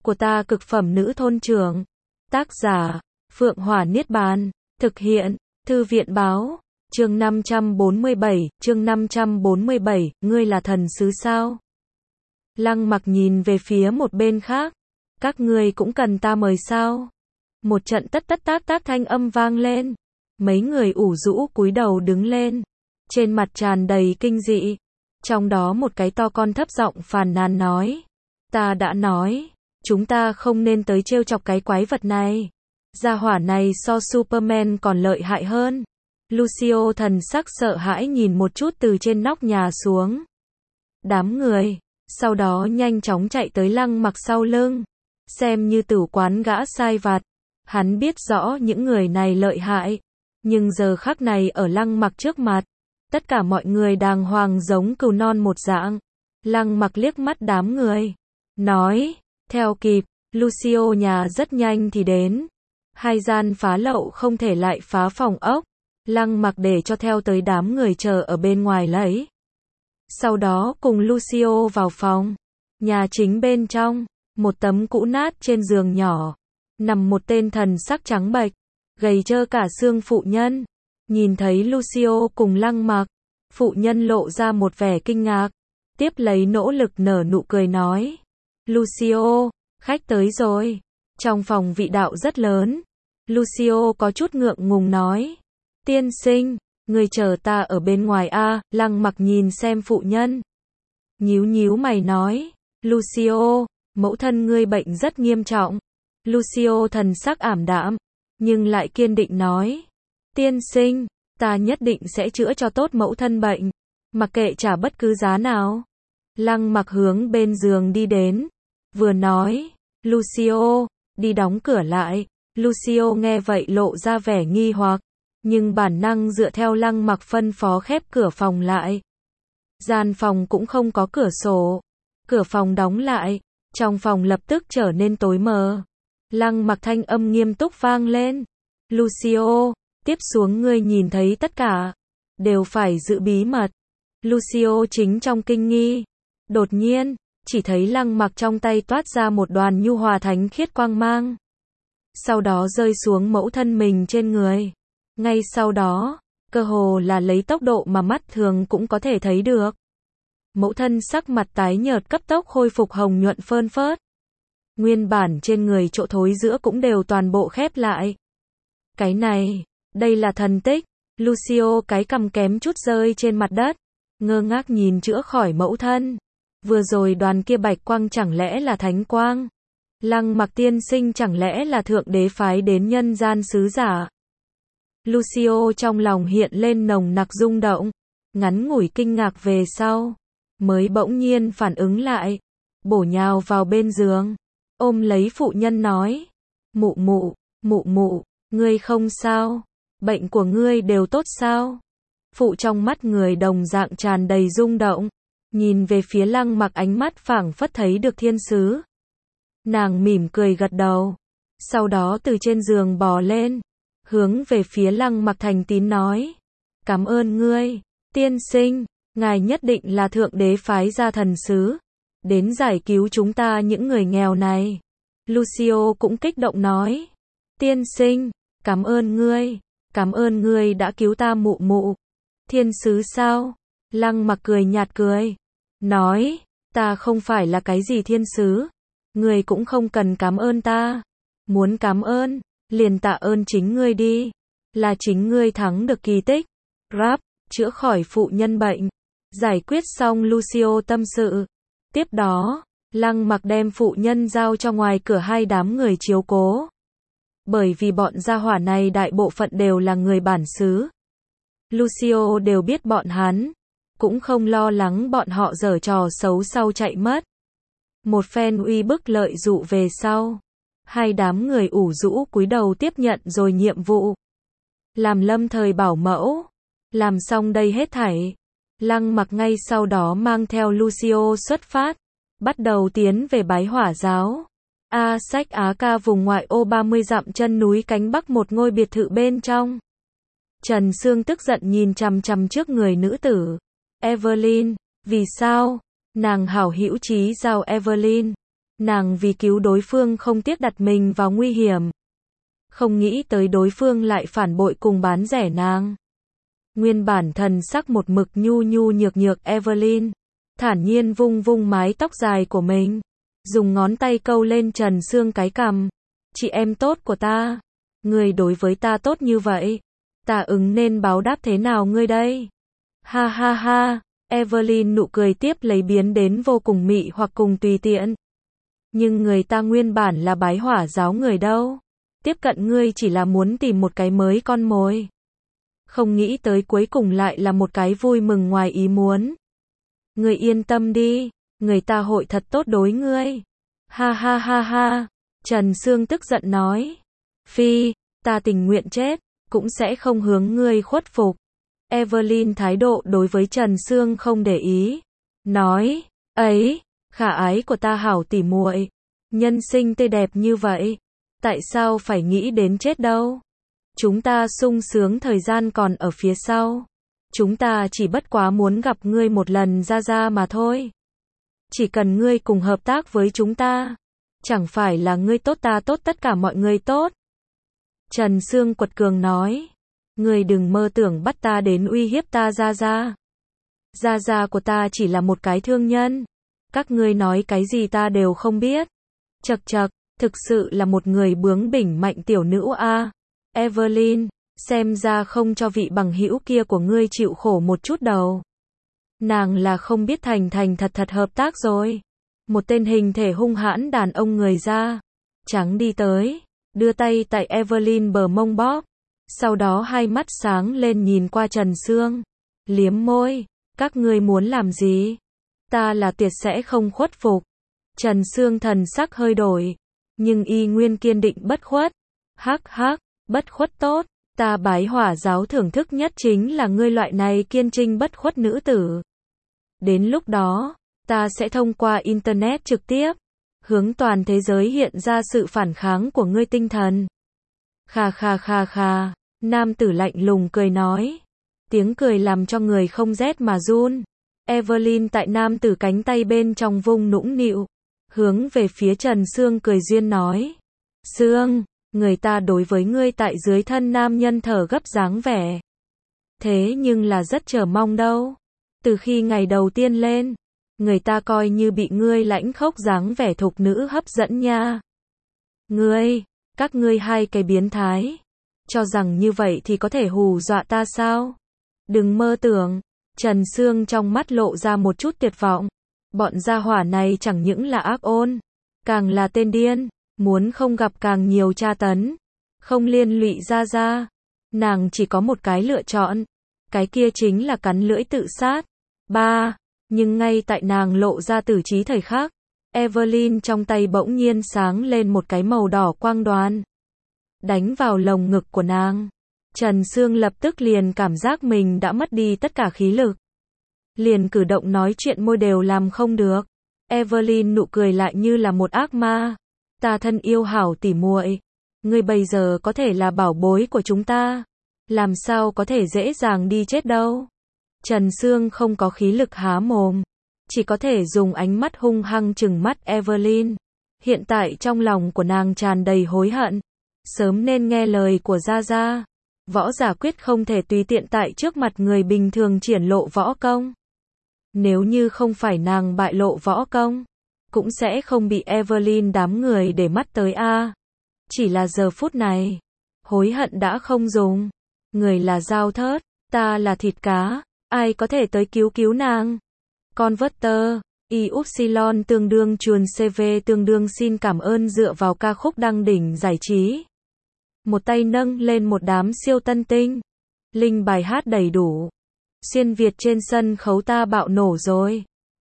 của ta cực phẩm nữ thôn trưởng. Tác giả, Phượng Hỏa Niết Bàn. Thực hiện, Thư viện báo. Chương 547, ngươi là thần sứ sao? Lăng Mặc nhìn về phía một bên khác. Các ngươi cũng cần ta mời sao? Một trận tất tất tác tác thanh âm vang lên. Mấy người ủ rũ cúi đầu đứng lên. Trên mặt tràn đầy kinh dị. Trong đó một cái to con thấp giọng phàn nàn nói. Ta đã nói, chúng ta không nên tới trêu chọc cái quái vật này. Gia hỏa này so Superman còn lợi hại hơn. Lucio thần sắc sợ hãi nhìn một chút từ trên nóc nhà xuống. Đám người, sau đó nhanh chóng chạy tới Lăng Mặc sau lưng. Xem như tử quán gã sai vặt. Hắn biết rõ những người này lợi hại. Nhưng giờ khắc này ở Lăng Mặc trước mặt. Tất cả mọi người đàng hoàng giống cừu non một dạng. Lăng Mặc liếc mắt đám người. Nói, theo kịp, Lucio nhà rất nhanh thì đến. Hai gian phá lậu không thể lại phá phòng ốc. Lăng Mặc để cho theo tới đám người chờ ở bên ngoài lấy. Sau đó cùng Lucio vào phòng. Nhà chính bên trong, một tấm cũ nát trên giường nhỏ. Nằm một tên thần sắc trắng bệch, gầy trơ cả xương phụ nhân. Nhìn thấy Lucio cùng Lăng Mặc, phụ nhân lộ ra một vẻ kinh ngạc. Tiếp lấy nỗ lực nở nụ cười nói. Lucio, khách tới rồi. Trong phòng vị đạo rất lớn. Lucio có chút ngượng ngùng nói. Tiên sinh, người chờ ta ở bên ngoài a. Lăng Mặc nhìn xem phụ nhân. Nhíu nhíu mày nói. Lucio, mẫu thân ngươi bệnh rất nghiêm trọng. Lucio thần sắc ảm đạm, nhưng lại kiên định nói. Tiên sinh, ta nhất định sẽ chữa cho tốt mẫu thân bệnh. Mặc kệ trả bất cứ giá nào. Lăng Mặc hướng bên giường đi đến. Vừa nói, Lucio, đi đóng cửa lại. Lucio nghe vậy lộ ra vẻ nghi hoặc. Nhưng bản năng dựa theo Lăng Mặc phân phó khép cửa phòng lại. Gian phòng cũng không có cửa sổ. Cửa phòng đóng lại. Trong phòng lập tức trở nên tối mờ. Lăng Mặc thanh âm nghiêm túc vang lên. Lucio, tiếp xuống ngươi nhìn thấy tất cả. Đều phải giữ bí mật. Lucio chính trong kinh nghi. Đột nhiên, chỉ thấy Lăng Mặc trong tay toát ra một đoàn nhu hòa thánh khiết quang mang. Sau đó rơi xuống mẫu thân mình trên người. Ngay sau đó, cơ hồ là lấy tốc độ mà mắt thường cũng có thể thấy được. Mẫu thân sắc mặt tái nhợt cấp tốc khôi phục hồng nhuận phơn phớt. Nguyên bản trên người chỗ thối giữa cũng đều toàn bộ khép lại. Cái này, đây là thần tích. Lucio cái cằm kém chút rơi trên mặt đất. Ngơ ngác nhìn chữa khỏi mẫu thân. Vừa rồi đoàn kia bạch quang chẳng lẽ là thánh quang? Lăng Mặc tiên sinh chẳng lẽ là thượng đế phái đến nhân gian sứ giả? Lucio trong lòng hiện lên nồng nặc rung động. Ngắn ngủi kinh ngạc về sau. Mới bỗng nhiên phản ứng lại. Bổ nhào vào bên giường. Ôm lấy phụ nhân nói. Mụ mụ, ngươi không sao? Bệnh của ngươi đều tốt sao? Phụ trong mắt người đồng dạng tràn đầy rung động. Nhìn về phía Lăng Mặc ánh mắt phảng phất thấy được thiên sứ. Nàng mỉm cười gật đầu. Sau đó từ trên giường bò lên. Hướng về phía Lăng Mặc thành tín nói. Cảm ơn ngươi, tiên sinh. Ngài nhất định là thượng đế phái ra thần sứ. Đến giải cứu chúng ta những người nghèo này. Lucio cũng kích động nói. Tiên sinh, cảm ơn ngươi. Cảm ơn ngươi đã cứu ta mụ. Thiên sứ sao? Lăng Mặc cười nhạt cười. Nói, ta không phải là cái gì thiên sứ. Ngươi cũng không cần cảm ơn ta. Muốn cảm ơn, liền tạ ơn chính ngươi đi. Là chính ngươi thắng được kỳ tích. Rap, chữa khỏi phụ nhân bệnh. Giải quyết xong Lucio tâm sự. Tiếp đó, Lăng Mặc đem phụ nhân giao cho ngoài cửa hai đám người chiếu cố. Bởi vì bọn gia hỏa này đại bộ phận đều là người bản xứ. Lucio đều biết bọn hắn. Cũng không lo lắng bọn họ giở trò xấu sau chạy mất. Một phen uy bức lợi dụ về sau. Hai đám người ủ rũ cúi đầu tiếp nhận rồi nhiệm vụ. Làm lâm thời bảo mẫu. Làm xong đây hết thảy. Lăng Mặc ngay sau đó mang theo Lucio xuất phát. Bắt đầu tiến về Bái Hỏa giáo. Sách Á Ca vùng ngoại ô 30 dặm chân núi cánh bắc một ngôi biệt thự bên trong. Trần Sương tức giận nhìn chằm chằm trước người nữ tử. Evelyn, vì sao? Nàng hảo hữu chí giao Evelyn. Nàng vì cứu đối phương không tiếc đặt mình vào nguy hiểm. Không nghĩ tới đối phương lại phản bội cùng bán rẻ nàng. Nguyên bản thần sắc một mực nhu nhu nhược nhược Evelyn, thản nhiên vung vung mái tóc dài của mình, dùng ngón tay câu lên Trần Sương cái cằm. Chị em tốt của ta, ngươi đối với ta tốt như vậy, ta nên báo đáp thế nào ngươi đây? Ha ha ha, Evelyn nụ cười tiếp lấy biến đến vô cùng mị hoặc cùng tùy tiện. Nhưng người ta nguyên bản là bái hỏa giáo người đâu. Tiếp cận ngươi chỉ là muốn tìm một cái mới con mồi. Không nghĩ tới cuối cùng lại là một cái vui mừng ngoài ý muốn. Ngươi yên tâm đi, người ta hội thật tốt đối ngươi. Ha ha ha ha, Trần Sương tức giận nói. Phi, ta tình nguyện chết, cũng sẽ không hướng ngươi khuất phục. Evelyn thái độ đối với Trần Sương không để ý. Nói, ấy, khả ái của ta hảo tỉ muội, nhân sinh tươi đẹp như vậy, tại sao phải nghĩ đến chết đâu? Chúng ta sung sướng thời gian còn ở phía sau. Chúng ta chỉ bất quá muốn gặp ngươi một lần ra mà thôi. Chỉ cần ngươi cùng hợp tác với chúng ta, chẳng phải là ngươi tốt ta tốt tất cả mọi người tốt. Trần Sương quật cường nói, ngươi đừng mơ tưởng bắt ta đến uy hiếp ta ra. Gia của ta chỉ là một cái thương nhân. Các ngươi nói cái gì ta đều không biết. Chậc chậc, thực sự là một người bướng bỉnh mạnh tiểu nữ a. Evelyn, xem ra không cho vị bằng hữu kia của ngươi chịu khổ một chút đầu. Nàng là không biết thành thật hợp tác rồi. Một tên hình thể hung hãn đàn ông người da trắng đi tới, đưa tay tại Evelyn bờ mông bóp. Sau đó hai mắt sáng lên nhìn qua Trần Sương, liếm môi, các ngươi muốn làm gì? Ta là tuyệt sẽ không khuất phục. Trần Sương thần sắc hơi đổi, nhưng y nguyên kiên định bất khuất. Hắc hắc, bất khuất tốt, ta bái hỏa giáo thưởng thức nhất chính là ngươi loại này kiên trinh bất khuất nữ tử. Đến lúc đó, ta sẽ thông qua Internet trực tiếp, hướng toàn thế giới hiện ra sự phản kháng của ngươi tinh thần. Khà, nam tử lạnh lùng cười nói. Tiếng cười làm cho người không rét mà run. Evelyn tại nam tử cánh tay bên trong vung nũng nịu, hướng về phía Trần Sương cười duyên nói. Sương, người ta đối với ngươi tại dưới thân nam nhân thở gấp dáng vẻ. Thế nhưng là rất chờ mong đâu. Từ khi ngày đầu tiên lên, người ta coi như bị ngươi lãnh khốc dáng vẻ thục nữ hấp dẫn nha. Các ngươi hai cái biến thái, cho rằng như vậy thì có thể hù dọa ta sao? Đừng mơ tưởng. Trần Sương trong mắt lộ ra một chút tuyệt vọng. Bọn gia hỏa này chẳng những là ác ôn, càng là tên điên, muốn không gặp càng nhiều tra tấn, không liên lụy ra. Nàng chỉ có một cái lựa chọn, cái kia chính là cắn lưỡi tự sát. Nhưng ngay tại nàng lộ ra tử trí thời khắc, Evelyn trong tay bỗng nhiên sáng lên một cái màu đỏ quang đoàn, đánh vào lồng ngực của nàng. Trần Sương lập tức liền cảm giác mình đã mất đi tất cả khí lực. Liền cử động nói chuyện môi đều làm không được. Evelyn nụ cười lại như là một ác ma. Ta thân yêu hảo tỉ muội, ngươi bây giờ có thể là bảo bối của chúng ta. Làm sao có thể dễ dàng đi chết đâu. Trần Sương không có khí lực há mồm, chỉ có thể dùng ánh mắt hung hăng trừng mắt Evelyn. Hiện tại trong lòng của nàng tràn đầy hối hận. Sớm nên nghe lời của Gia. Võ giả quyết không thể tùy tiện tại trước mặt người bình thường triển lộ võ công. Nếu như không phải nàng bại lộ võ công, cũng sẽ không bị Evelyn đám người để mắt tới a. Chỉ là giờ phút này, hối hận đã không dùng. Người là dao thớt, ta là thịt cá, ai có thể tới cứu nàng? Converter, Y-Upsilon tương đương chuồn CV tương đương xin cảm ơn dựa vào ca khúc đăng đỉnh giải trí. Một tay nâng lên một đám siêu tân tinh. Linh bài hát đầy đủ. Xuyên Việt trên sân khấu ta bạo nổ rồi.